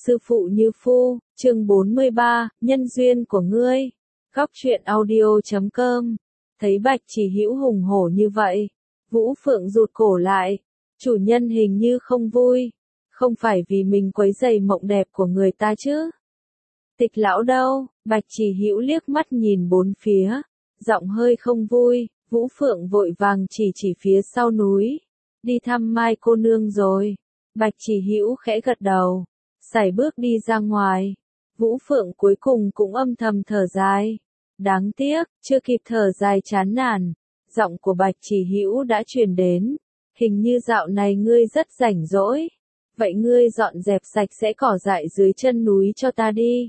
Sư phụ như phu, chương 43, nhân duyên của ngươi. Góc truyện audio.com. Thấy Bạch Chỉ Hữu hùng hổ như vậy, Vũ Phượng rụt cổ lại. Chủ nhân hình như không vui. Không phải vì mình quấy rầy mộng đẹp của người ta chứ. Tịch lão đâu? Bạch Chỉ Hữu liếc mắt nhìn bốn phía, giọng hơi không vui. Vũ Phượng vội vàng chỉ phía sau núi. Đi thăm Mai cô nương rồi. Bạch Chỉ Hữu khẽ gật đầu, sải bước đi ra ngoài. Vũ Phượng cuối cùng cũng âm thầm thở dài. Đáng tiếc, chưa kịp thở dài chán nản, giọng của Bạch Chỉ Hữu đã truyền đến. Hình như dạo này ngươi rất rảnh rỗi. Vậy ngươi dọn dẹp sạch sẽ cỏ dại dưới chân núi cho ta đi.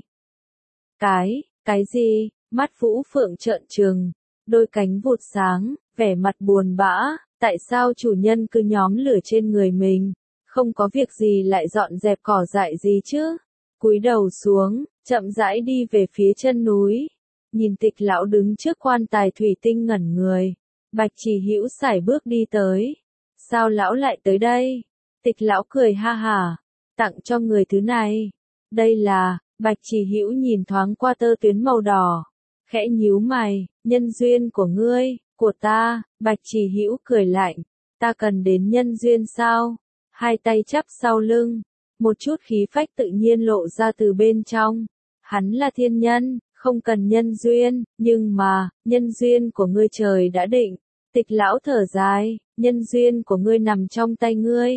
Cái gì? Mắt Vũ Phượng trợn trừng, đôi cánh vụt sáng, vẻ mặt buồn bã. Tại sao chủ nhân cứ nhóm lửa trên người mình? Không có việc gì lại dọn dẹp cỏ dại gì chứ? Cúi đầu xuống, chậm rãi đi về phía chân núi. Nhìn Tịch lão đứng trước quan tài thủy tinh ngẩn người. Bạch Chỉ Hữu sải bước đi tới. Sao lão lại tới đây? Tịch lão cười ha hả. Tặng cho người thứ này. Đây là, Bạch Chỉ Hữu nhìn thoáng qua tơ tuyến màu đỏ. Khẽ nhíu mày, nhân duyên của ngươi, của ta. Bạch Chỉ Hữu cười lạnh. Ta cần đến nhân duyên sao? Hai tay chắp sau lưng, một chút khí phách tự nhiên lộ ra từ bên trong. Hắn là thiên nhân, không cần nhân duyên, nhưng mà, nhân duyên của ngươi trời đã định. Tịch lão thở dài, nhân duyên của ngươi nằm trong tay ngươi.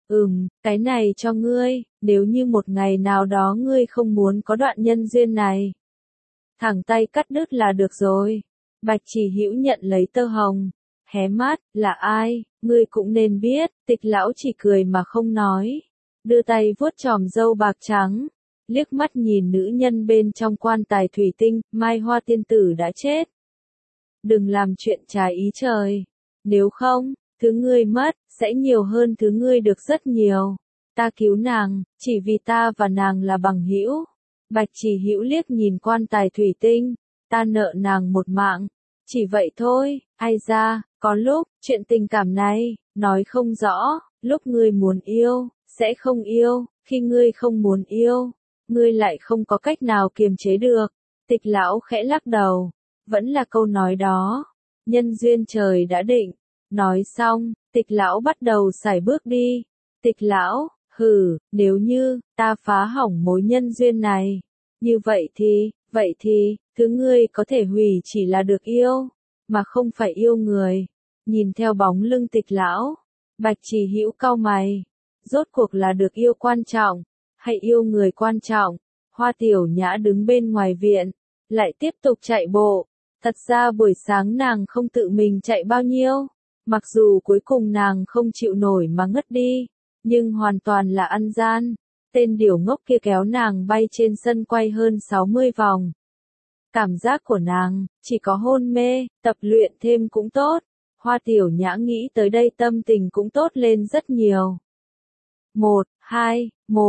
Cái này cho ngươi, nếu như một ngày nào đó ngươi không muốn có đoạn nhân duyên này. Thẳng tay cắt đứt là được rồi. Bạch Chỉ Hữu nhận lấy tơ hồng, hé mắt, là ai? Ngươi cũng nên biết. Tịch lão chỉ cười mà không nói, đưa tay vuốt chòm râu bạc trắng, liếc mắt nhìn nữ nhân bên trong quan tài thủy tinh. Mai Hoa tiên tử đã chết. Đừng làm chuyện trái ý trời, nếu không, thứ ngươi mất sẽ nhiều hơn thứ ngươi được rất nhiều. Ta cứu nàng, chỉ vì ta và nàng là bằng hữu. Bạch Chỉ Hữu liếc nhìn quan tài thủy tinh. Ta nợ nàng một mạng, chỉ vậy thôi. Ai ra, có lúc, chuyện tình cảm này, nói không rõ. Lúc ngươi muốn yêu, sẽ không yêu. Khi ngươi không muốn yêu, ngươi lại không có cách nào kiềm chế được. Tịch lão khẽ lắc đầu. Vẫn là câu nói đó. Nhân duyên trời đã định. Nói xong, Tịch lão bắt đầu sải bước đi. Tịch lão, nếu như, ta phá hỏng mối nhân duyên này. Như vậy thì, thứ ngươi có thể hủy chỉ là được yêu, mà không phải yêu người. Nhìn theo bóng lưng Tịch lão, Bạch Chỉ Hữu cau mày. Rốt cuộc là được yêu quan trọng, hay yêu người quan trọng? Hoa Tiểu Nhã đứng bên ngoài viện, lại tiếp tục chạy bộ. Thật ra buổi sáng nàng không tự mình chạy bao nhiêu, mặc dù cuối cùng nàng không chịu nổi mà ngất đi, nhưng hoàn toàn là ăn gian. Tên điểu ngốc kia kéo nàng bay trên sân quay hơn 60 vòng. Cảm giác của nàng, chỉ có hôn mê, tập luyện thêm cũng tốt. Hoa Tiểu Nhã nghĩ tới đây tâm tình cũng tốt lên rất nhiều. 1, 2,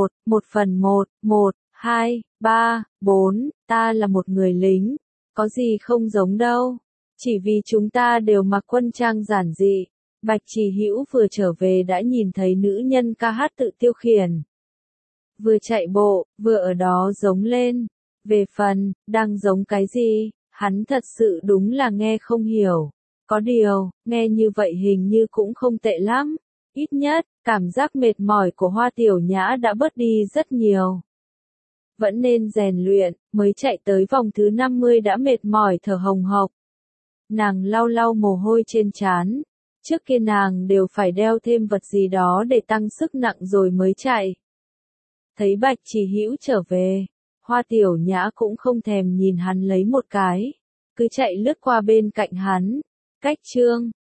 2, 3, 4, ta là một người lính. Có gì không giống đâu. Chỉ vì chúng ta đều mặc quân trang giản dị. Bạch Chỉ Hữu vừa trở về đã nhìn thấy nữ nhân ca hát tự tiêu khiển. Vừa chạy bộ, vừa ở đó giống lên. Về phần, đang giống cái gì, hắn thật sự đúng là nghe không hiểu. Có điều, nghe như vậy hình như cũng không tệ lắm. Ít nhất, cảm giác mệt mỏi của Hoa Tiểu Nhã đã bớt đi rất nhiều. Vẫn nên rèn luyện, mới chạy tới vòng thứ 50 đã mệt mỏi thở hồng hộc. Nàng lau lau mồ hôi trên trán. Trước kia nàng đều phải đeo thêm vật gì đó để tăng sức nặng rồi mới chạy. Thấy Bạch Chỉ Hữu trở về, Hoa Tiểu Nhã cũng không thèm nhìn hắn lấy một cái, cứ chạy lướt qua bên cạnh hắn. Cách chương